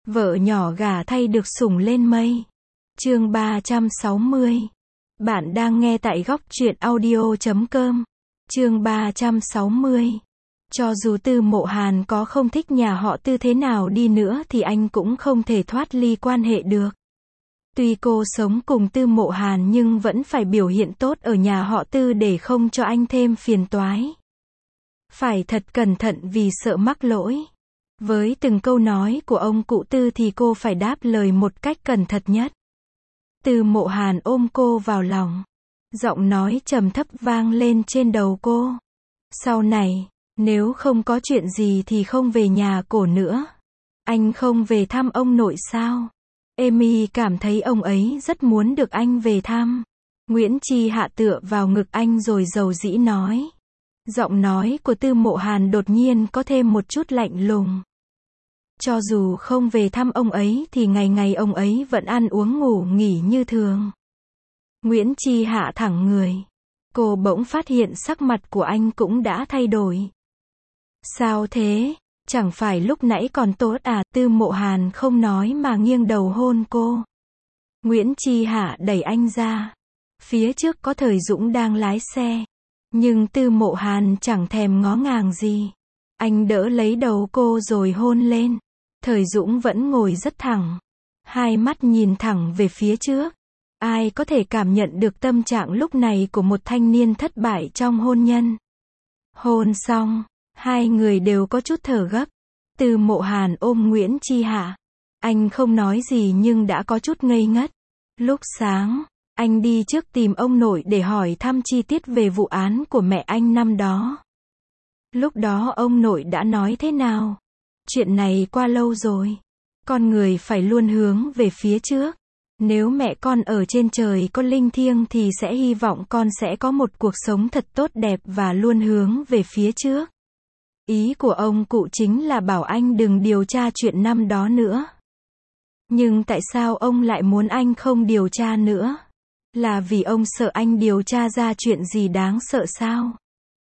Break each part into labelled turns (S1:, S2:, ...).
S1: Vợ nhỏ gả thay được sủng lên mây. Chương 360. Bạn đang nghe tại góc truyện audio.com. Chương 360. Cho dù Tư Mộ Hàn có không thích nhà họ Tư thế nào đi nữa thì anh cũng không thể thoát ly quan hệ được. Tuy cô sống cùng Tư Mộ Hàn nhưng vẫn phải biểu hiện tốt ở nhà họ Tư để không cho anh thêm phiền toái. Phải thật cẩn thận vì sợ mắc lỗi. Với từng câu nói của ông cụ Tư thì cô phải đáp lời một cách cẩn thận nhất. Tư Mộ Hàn ôm cô vào lòng. Giọng nói trầm thấp vang lên trên đầu cô. Sau này, nếu không có chuyện gì thì không về nhà cổ nữa. Anh không về thăm ông nội sao? Amy cảm thấy ông ấy rất muốn được anh về thăm. Nguyễn Chi hạ tựa vào ngực anh rồi dầu dĩ nói. Giọng nói của Tư Mộ Hàn đột nhiên có thêm một chút lạnh lùng. Cho dù không về thăm ông ấy thì ngày ngày ông ấy vẫn ăn uống ngủ nghỉ như thường. Nguyễn Chi hạ thẳng người. Cô bỗng phát hiện sắc mặt của anh cũng đã thay đổi. Sao thế? Chẳng phải lúc nãy còn tốt à? Tư Mộ Hàn không nói mà nghiêng đầu hôn cô. Nguyễn Chi hạ đẩy anh ra. Phía trước có Thời Dũng đang lái xe. Nhưng Tư Mộ Hàn chẳng thèm ngó ngàng gì. Anh đỡ lấy đầu cô rồi hôn lên. Thời Dũng vẫn ngồi rất thẳng. Hai mắt nhìn thẳng về phía trước. Ai có thể cảm nhận được tâm trạng lúc này của một thanh niên thất bại trong hôn nhân. Hôn xong, hai người đều có chút thở gấp. Tư Mộ Hàn ôm Nguyễn Chi hạ. Anh không nói gì nhưng đã có chút ngây ngất. Lúc sáng, anh đi trước tìm ông nội để hỏi thăm chi tiết về vụ án của mẹ anh năm đó. Lúc đó ông nội đã nói thế nào? Chuyện này qua lâu rồi. Con người phải luôn hướng về phía trước. Nếu mẹ con ở trên trời có linh thiêng thì sẽ hy vọng con sẽ có một cuộc sống thật tốt đẹp và luôn hướng về phía trước. Ý của ông cụ chính là bảo anh đừng điều tra chuyện năm đó nữa. Nhưng tại sao ông lại muốn anh không điều tra nữa? Là vì ông sợ anh điều tra ra chuyện gì đáng sợ sao?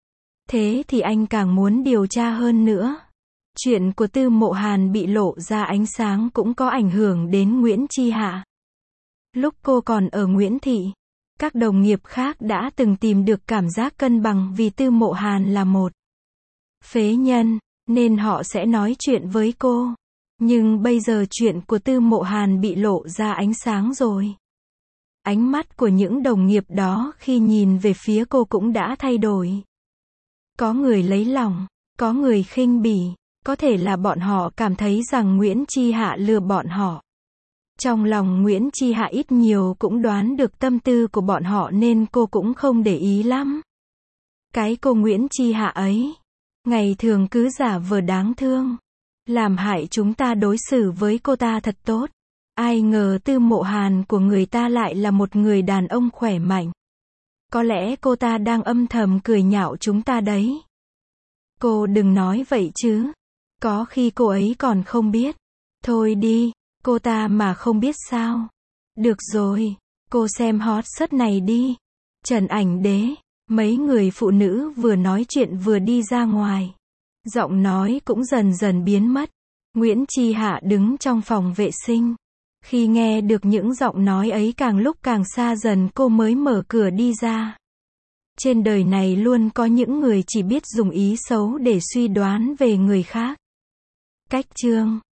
S1: Thế thì anh càng muốn điều tra hơn nữa. Chuyện của Tư Mộ Hàn bị lộ ra ánh sáng cũng có ảnh hưởng đến Nguyễn Chi hạ. Lúc cô còn ở Nguyễn Thị, các đồng nghiệp khác đã từng tìm được cảm giác cân bằng vì Tư Mộ Hàn là một phế nhân, nên họ sẽ nói chuyện với cô. Nhưng bây giờ chuyện của Tư Mộ Hàn bị lộ ra ánh sáng rồi. Ánh mắt của những đồng nghiệp đó khi nhìn về phía cô cũng đã thay đổi. Có người lấy lòng, có người khinh bỉ, có thể là bọn họ cảm thấy rằng Nguyễn Chi hạ lừa bọn họ. Trong lòng Nguyễn Chi hạ ít nhiều cũng đoán được tâm tư của bọn họ nên cô cũng không để ý lắm. Cái cô Nguyễn Chi hạ ấy, ngày thường cứ giả vờ đáng thương, làm hại chúng ta đối xử với cô ta thật tốt. Ai ngờ Tư Mộ Hàn của người ta lại là một người đàn ông khỏe mạnh. Có lẽ cô ta đang âm thầm cười nhạo chúng ta đấy. Cô đừng nói vậy chứ. Có khi cô ấy còn không biết. Thôi đi, cô ta mà không biết sao. Được rồi, cô xem hot search này đi. Trần Ảnh Đế. Mấy người phụ nữ vừa nói chuyện vừa đi ra ngoài. Giọng nói cũng dần dần biến mất. Nguyễn Chi hạ đứng trong phòng vệ sinh. Khi nghe được những giọng nói ấy càng lúc càng xa dần cô mới mở cửa đi ra. Trên đời này luôn có những người chỉ biết dùng ý xấu để suy đoán về người khác. Cách chương